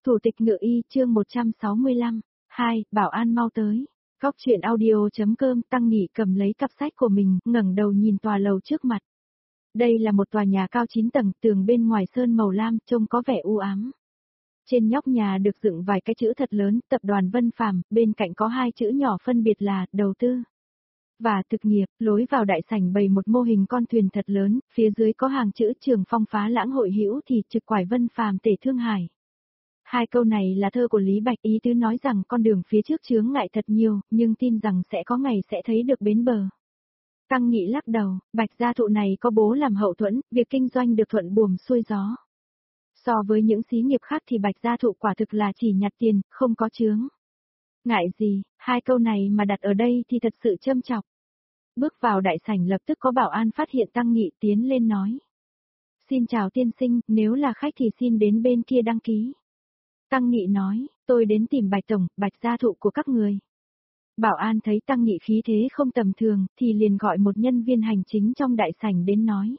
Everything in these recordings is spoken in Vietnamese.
Thủ tịch Ngự Y chương 165, 2, Bảo An mau tới. Góc chuyện audio.com. Tăng Nghị cầm lấy cặp sách của mình, ngẩng đầu nhìn tòa lầu trước mặt. Đây là một tòa nhà cao 9 tầng, tường bên ngoài sơn màu lam, trông có vẻ u ám. Trên nhóc nhà được dựng vài cái chữ thật lớn, Tập đoàn Vân Phàm, bên cạnh có hai chữ nhỏ phân biệt là đầu tư và thực nghiệp. Lối vào đại sảnh bày một mô hình con thuyền thật lớn, phía dưới có hàng chữ Trường Phong Phá Lãng Hội Hữu thì Trực Quải Vân Phàm Tể Thương Hải. Hai câu này là thơ của Lý Bạch, ý tứ nói rằng con đường phía trước chướng ngại thật nhiều, nhưng tin rằng sẽ có ngày sẽ thấy được bến bờ. Tăng Nghị lắc đầu, Bạch gia thụ này có bố làm hậu thuẫn, việc kinh doanh được thuận buồm xuôi gió. So với những xí nghiệp khác thì Bạch gia thụ quả thực là chỉ nhặt tiền, không có chướng ngại gì. Hai câu này mà đặt ở đây thì thật sự châm chọc. Bước vào đại sảnh lập tức có bảo an phát hiện Tăng Nghị, tiến lên nói. Xin chào tiên sinh, nếu là khách thì xin đến bên kia đăng ký. Tăng Nghị nói, tôi đến tìm Bạch tổng, Bạch gia thụ của các người. Bảo an thấy Tăng Nghị khí thế không tầm thường, thì liền gọi một nhân viên hành chính trong đại sảnh đến nói.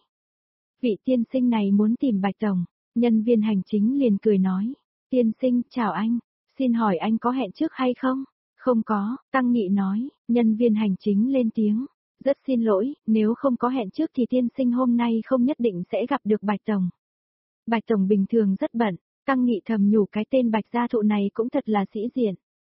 Vị tiên sinh này muốn tìm Bạch tổng. Nhân viên hành chính liền cười nói. Tiên sinh, chào anh. Xin hỏi anh có hẹn trước hay không? Không có, Tăng Nghị nói. Nhân viên hành chính lên tiếng. Rất xin lỗi, nếu không có hẹn trước thì tiên sinh hôm nay không nhất định sẽ gặp được Bạch tổng. Bạch tổng bình thường rất bận. Tăng Nghị thầm nhủ cái tên Bạch gia thụ này cũng thật là sĩ diện.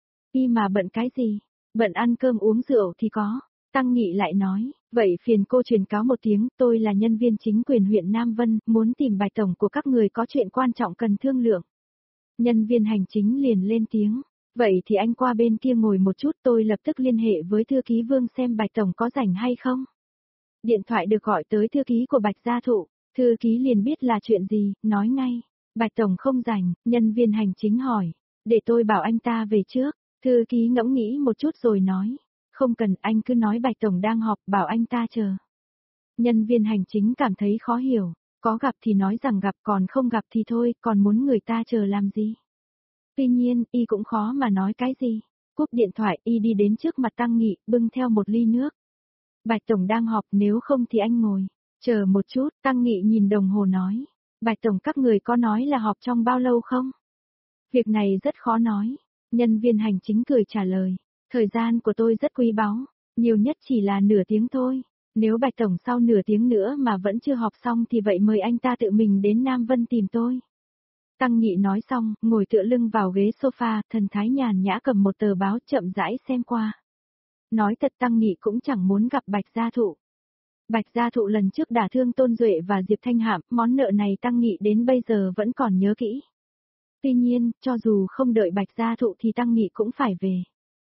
Y mà bận cái gì? Bận ăn cơm uống rượu thì có. Tăng Nghị lại nói, vậy phiền cô truyền cáo một tiếng, tôi là nhân viên chính quyền huyện Nam Vân, muốn tìm Bạch tổng của các người có chuyện quan trọng cần thương lượng. Nhân viên hành chính liền lên tiếng, vậy thì anh qua bên kia ngồi một chút, tôi lập tức liên hệ với thư ký Vương xem Bạch tổng có rảnh hay không. Điện thoại được gọi tới thư ký của Bạch gia thụ, thư ký liền biết là chuyện gì, nói ngay, Bạch tổng không rảnh. Nhân viên hành chính hỏi, để tôi bảo anh ta về trước. Thư ký ngẫm nghĩ một chút rồi nói. Không cần, anh cứ nói Bạch tổng đang họp, bảo anh ta chờ. Nhân viên hành chính cảm thấy khó hiểu, có gặp thì nói rằng gặp, còn không gặp thì thôi, còn muốn người ta chờ làm gì. Tuy nhiên, y cũng khó mà nói cái gì. Cúp điện thoại, y đi đến trước mặt Tăng Nghị, bưng theo một ly nước. Bạch tổng đang họp, nếu không thì anh ngồi. Chờ một chút, Tăng Nghị nhìn đồng hồ nói. Bạch tổng các người có nói là họp trong bao lâu không? Việc này rất khó nói. Nhân viên hành chính cười trả lời. Thời gian của tôi rất quý báu, nhiều nhất chỉ là nửa tiếng thôi. Nếu Bạch tổng sau nửa tiếng nữa mà vẫn chưa họp xong thì vậy mời anh ta tự mình đến Nam Vân tìm tôi. Tăng Nghị nói xong, ngồi tựa lưng vào ghế sofa, thần thái nhàn nhã cầm một tờ báo chậm rãi xem qua. Nói thật Tăng Nghị cũng chẳng muốn gặp Bạch gia thụ. Bạch gia thụ lần trước đả thương Tôn Duệ và Diệp Thanh Hạm, món nợ này Tăng Nghị đến bây giờ vẫn còn nhớ kỹ. Tuy nhiên, cho dù không đợi Bạch gia thụ thì Tăng Nghị cũng phải về.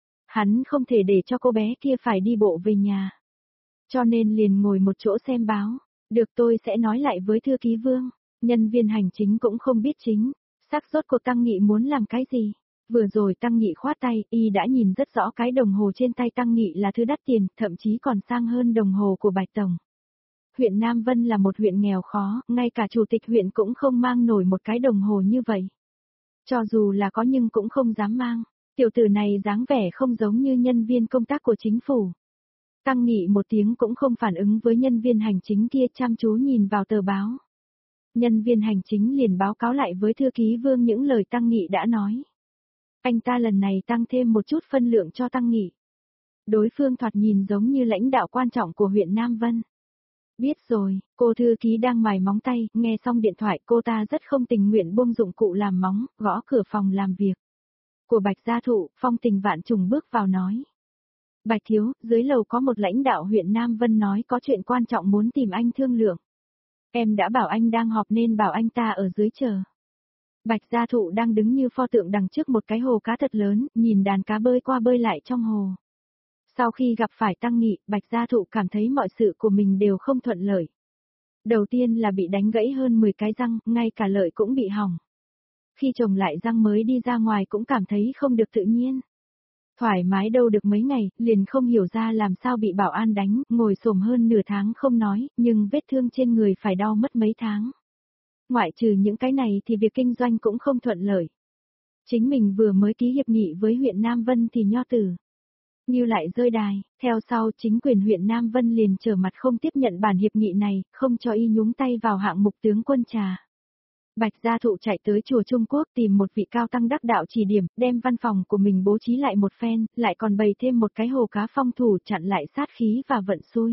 Hắn không thể để cho cô bé kia phải đi bộ về nhà. Cho nên liền ngồi một chỗ xem báo. Được, tôi sẽ nói lại với thư ký Vương. Nhân viên hành chính cũng không biết chính xác suất của Tăng Nghị muốn làm cái gì. Vừa rồi Tăng Nghị khoát tay, y đã nhìn rất rõ cái đồng hồ trên tay Tăng Nghị là thứ đắt tiền, thậm chí còn sang hơn đồng hồ của Bạch tổng. Huyện Nam Vân là một huyện nghèo khó, ngay cả chủ tịch huyện cũng không mang nổi một cái đồng hồ như vậy. Cho dù là có nhưng cũng không dám mang. Tiểu tử này dáng vẻ không giống như nhân viên công tác của chính phủ. Tăng Nghị một tiếng cũng không phản ứng với nhân viên hành chính kia, chăm chú nhìn vào tờ báo. Nhân viên hành chính liền báo cáo lại với thư ký Vương những lời Tăng Nghị đã nói. Anh ta lần này tăng thêm một chút phân lượng cho Tăng Nghị. Đối phương thoạt nhìn giống như lãnh đạo quan trọng của huyện Nam Vân. Biết rồi, cô thư ký đang mài móng tay, nghe xong điện thoại cô ta rất không tình nguyện buông dụng cụ làm móng, gõ cửa phòng làm việc của Bạch gia thụ. Phong Tình Vạn Trùng bước vào nói. Bạch thiếu, dưới lầu có một lãnh đạo huyện Nam Vân nói có chuyện quan trọng muốn tìm anh thương lượng. Em đã bảo anh đang họp nên bảo anh ta ở dưới chờ. Bạch gia thụ đang đứng như pho tượng đằng trước một cái hồ cá thật lớn, nhìn đàn cá bơi qua bơi lại trong hồ. Sau khi gặp phải Tăng Nghị, Bạch gia thụ cảm thấy mọi sự của mình đều không thuận lợi. Đầu tiên là bị đánh gãy hơn 10 cái răng, ngay cả lợi cũng bị hỏng. Khi trồng lại răng mới đi ra ngoài cũng cảm thấy không được tự nhiên. Thoải mái đâu được mấy ngày, liền không hiểu ra làm sao bị bảo an đánh, ngồi xổm hơn nửa tháng không nói, nhưng vết thương trên người phải đau mất mấy tháng. Ngoại trừ những cái này thì việc kinh doanh cũng không thuận lợi. Chính mình vừa mới ký hiệp nghị với huyện Nam Vân thì Nho Tử Như lại rơi đài, theo sau chính quyền huyện Nam Vân liền trở mặt không tiếp nhận bản hiệp nghị này, không cho y nhúng tay vào hạng mục tướng quân trà. Bạch Gia Thụ chạy tới chùa Trung Quốc tìm một vị cao tăng đắc đạo chỉ điểm, đem văn phòng của mình bố trí lại một phen, lại còn bày thêm một cái hồ cá phong thủ chặn lại sát khí và vận xui.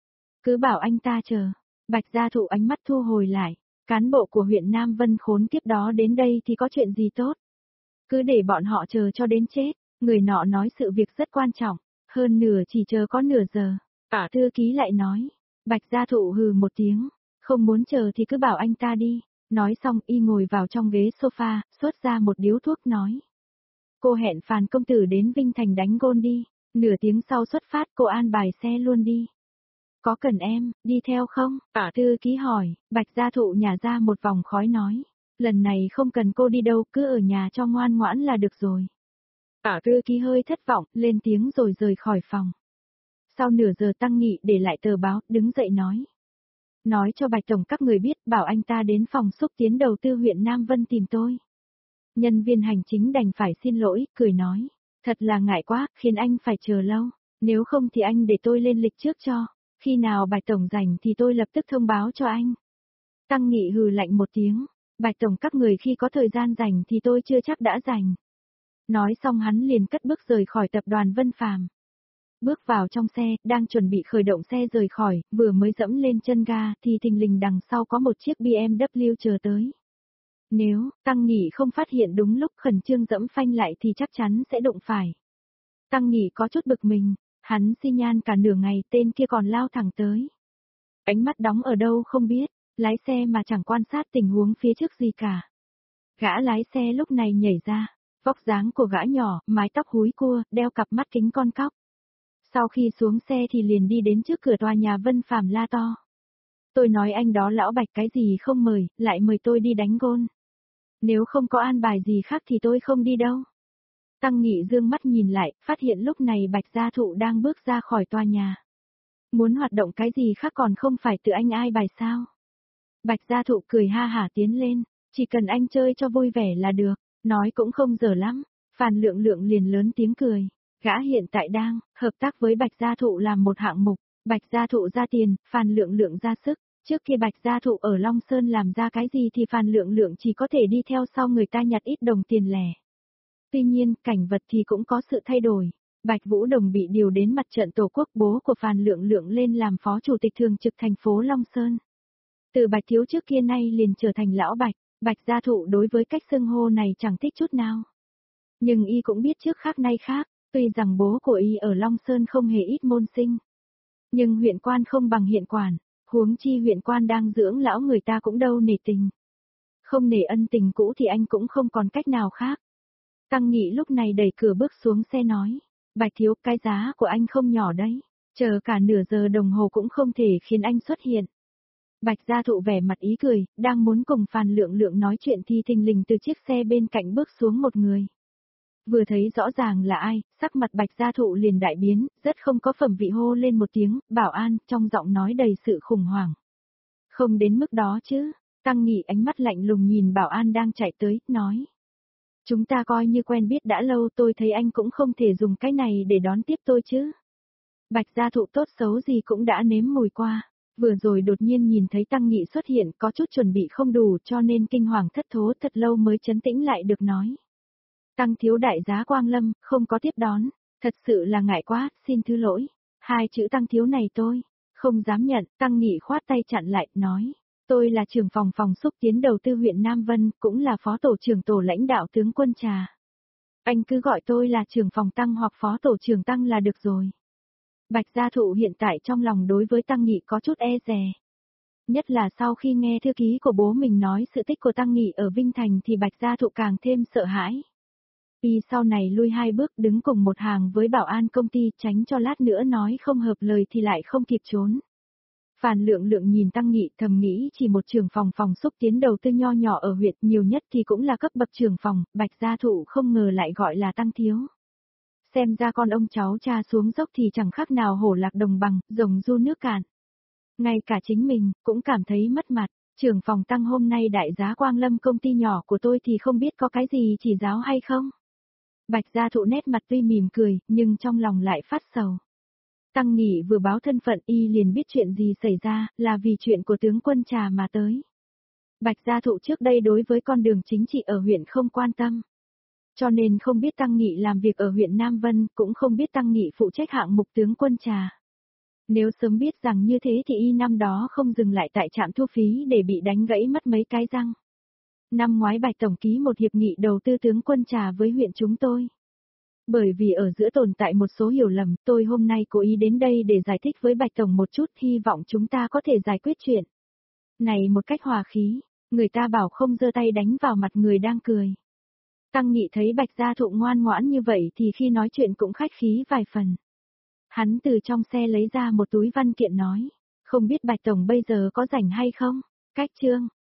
Cứ bảo anh ta chờ. Bạch Gia Thụ ánh mắt thu hồi lại. Cán bộ của huyện Nam Vân khốn kiếp đó đến đây thì có chuyện gì tốt. Cứ để bọn họ chờ cho đến chết. Người nọ nói sự việc rất quan trọng. Hơn nửa chỉ chờ có nửa giờ. Thư ký lại nói. Bạch Gia Thụ hừ một tiếng. Không muốn chờ thì cứ bảo anh ta đi. Nói xong y ngồi vào trong ghế sofa, xuất ra một điếu thuốc nói. Cô hẹn Phàn công tử đến Vinh Thành đánh gôn đi. Nửa tiếng sau xuất phát cô an bài xe luôn đi. Có cần em, đi theo không? Thư ký hỏi, Bạch Gia Thụ nhả ra một vòng khói nói. Lần này không cần cô đi đâu, cứ ở nhà cho ngoan ngoãn là được rồi. Thư ký hơi thất vọng, lên tiếng rồi rời khỏi phòng. Sau nửa giờ Tăng Nghị để lại tờ báo, đứng dậy nói. Nói cho Bạch Tổng các người biết, bảo anh ta đến phòng xúc tiến đầu tư huyện Nam Vân tìm tôi. Nhân viên hành chính đành phải xin lỗi, cười nói. Thật là ngại quá, khiến anh phải chờ lâu. Nếu không thì anh để tôi lên lịch trước cho. Khi nào Bạch Tổng rảnh thì tôi lập tức thông báo cho anh. Tăng Nghị hừ lạnh một tiếng. Bạch Tổng các người khi có thời gian rảnh thì tôi chưa chắc đã rảnh. Nói xong hắn liền cất bước rời khỏi tập đoàn Vân Phàm. Bước vào trong xe, đang chuẩn bị khởi động xe rời khỏi, vừa mới dẫm lên chân ga thì thình lình đằng sau có một chiếc BMW chờ tới. Nếu Tăng Nghị không phát hiện đúng lúc khẩn trương dẫm phanh lại thì chắc chắn sẽ đụng phải. Tăng Nghị có chút bực mình, hắn xi nhan cả nửa ngày tên kia còn lao thẳng tới. Ánh mắt đóng ở đâu không biết, lái xe mà chẳng quan sát tình huống phía trước gì cả. Gã lái xe lúc này nhảy ra, vóc dáng của gã nhỏ, mái tóc húi cua, đeo cặp mắt kính con cóc. Sau khi xuống xe thì liền đi đến trước cửa tòa nhà Vân Phàm la to. Tôi nói anh đó lão Bạch cái gì không mời, lại mời tôi đi đánh gôn. Nếu không có an bài gì khác thì tôi không đi đâu. Tăng Nghị dương mắt nhìn lại, phát hiện lúc này Bạch Gia Thụ đang bước ra khỏi tòa nhà. Muốn hoạt động cái gì khác còn không phải tự anh ai bài sao. Bạch Gia Thụ cười ha hả tiến lên, chỉ cần anh chơi cho vui vẻ là được, nói cũng không dở lắm. Phàn Lượng Lượng liền lớn tiếng cười. Gã hiện tại đang hợp tác với Bạch Gia Thụ làm một hạng mục, Bạch Gia Thụ ra tiền, Phàn Lượng Lượng ra sức, trước kia Bạch Gia Thụ ở Long Sơn làm ra cái gì thì Phàn Lượng Lượng chỉ có thể đi theo sau người ta nhặt ít đồng tiền lẻ. Tuy nhiên, cảnh vật thì cũng có sự thay đổi. Bạch Vũ Đồng bị điều đến mặt trận Tổ quốc, bố của Phàn Lượng Lượng lên làm phó chủ tịch thường trực thành phố Long Sơn. Từ Bạch Thiếu trước kia nay liền trở thành lão Bạch, Bạch Gia Thụ đối với cách xưng hô này chẳng thích chút nào. Nhưng y cũng biết trước khác nay khác. Tuy rằng bố của y ở Long Sơn không hề ít môn sinh, nhưng huyện quan không bằng hiện quản, huống chi huyện quan đang dưỡng lão người ta cũng đâu nể tình. Không nể ân tình cũ thì anh cũng không còn cách nào khác. Tăng Nghị lúc này đẩy cửa bước xuống xe nói, Bạch Thiếu cái giá của anh không nhỏ đấy, chờ cả nửa giờ đồng hồ cũng không thể khiến anh xuất hiện. Bạch Gia Thụ vẻ mặt ý cười, đang muốn cùng Phàn Lượng Lượng nói chuyện thì thình lình từ chiếc xe bên cạnh bước xuống một người. Vừa thấy rõ ràng là ai, sắc mặt Bạch Gia Thụ liền đại biến, rất không có phẩm vị hô lên một tiếng, bảo an, trong giọng nói đầy sự khủng hoảng. Không đến mức đó chứ, Tăng Nghị ánh mắt lạnh lùng nhìn bảo an đang chạy tới, nói. Chúng ta coi như quen biết đã lâu, tôi thấy anh cũng không thể dùng cái này để đón tiếp tôi chứ. Bạch Gia Thụ tốt xấu gì cũng đã nếm mùi qua, vừa rồi đột nhiên nhìn thấy Tăng Nghị xuất hiện có chút chuẩn bị không đủ cho nên kinh hoàng thất thố thật lâu mới trấn tĩnh lại được nói. Tăng thiếu đại giá Quang Lâm, không có tiếp đón, thật sự là ngại quá, xin thứ lỗi. Hai chữ Tăng thiếu này tôi không dám nhận, Tăng Nghị khoát tay chặn lại, nói. Tôi là trưởng phòng xúc tiến đầu tư huyện Nam Vân, cũng là phó tổ trưởng tổ lãnh đạo tướng quân Trà. Anh cứ gọi tôi là trưởng phòng Tăng hoặc phó tổ trưởng Tăng là được rồi. Bạch Gia Thụ hiện tại trong lòng đối với Tăng Nghị có chút e dè. Nhất là sau khi nghe thư ký của bố mình nói sự tích của Tăng Nghị ở Vinh Thành thì Bạch Gia Thụ càng thêm sợ hãi. Y sau này lui hai bước đứng cùng một hàng với bảo an công ty tránh cho lát nữa nói không hợp lời thì lại không kịp trốn. Phàn Lượng Lượng nhìn Tăng Nghị thầm nghĩ chỉ một trưởng phòng xúc tiến đầu tư nho nhỏ ở huyện nhiều nhất thì cũng là cấp bậc trưởng phòng, Bạch Gia Thụ không ngờ lại gọi là Tăng thiếu. Xem ra con ông cháu cha xuống dốc thì chẳng khác nào hổ lạc đồng bằng, rồng du nước cạn. Ngay cả chính mình cũng cảm thấy mất mặt. Trưởng phòng Tăng hôm nay đại giá Quang Lâm công ty nhỏ của tôi thì không biết có cái gì chỉ giáo hay không. Bạch Gia Thụ nét mặt tuy mỉm cười, nhưng trong lòng lại phát sầu. Tăng Nghị vừa báo thân phận y liền biết chuyện gì xảy ra, là vì chuyện của tướng quân Trà mà tới. Bạch Gia Thụ trước đây đối với con đường chính trị ở huyện không quan tâm. Cho nên không biết Tăng Nghị làm việc ở huyện Nam Vân, cũng không biết Tăng Nghị phụ trách hạng mục tướng quân trà. Nếu sớm biết rằng như thế thì y năm đó không dừng lại tại trạm thu phí để bị đánh gãy mất mấy cái răng. Năm ngoái Bạch Tổng ký một hiệp nghị đầu tư tướng quân trà với huyện chúng tôi. Bởi vì ở giữa tồn tại một số hiểu lầm, tôi hôm nay cố ý đến đây để giải thích với Bạch Tổng một chút, hy vọng chúng ta có thể giải quyết chuyện này một cách hòa khí. Người ta bảo không giơ tay đánh vào mặt người đang cười. Tăng Nghị thấy Bạch Gia Thụ ngoan ngoãn như vậy thì khi nói chuyện cũng khách khí vài phần. Hắn từ trong xe lấy ra một túi văn kiện nói, không biết Bạch Tổng bây giờ có rảnh hay không? Cách chương.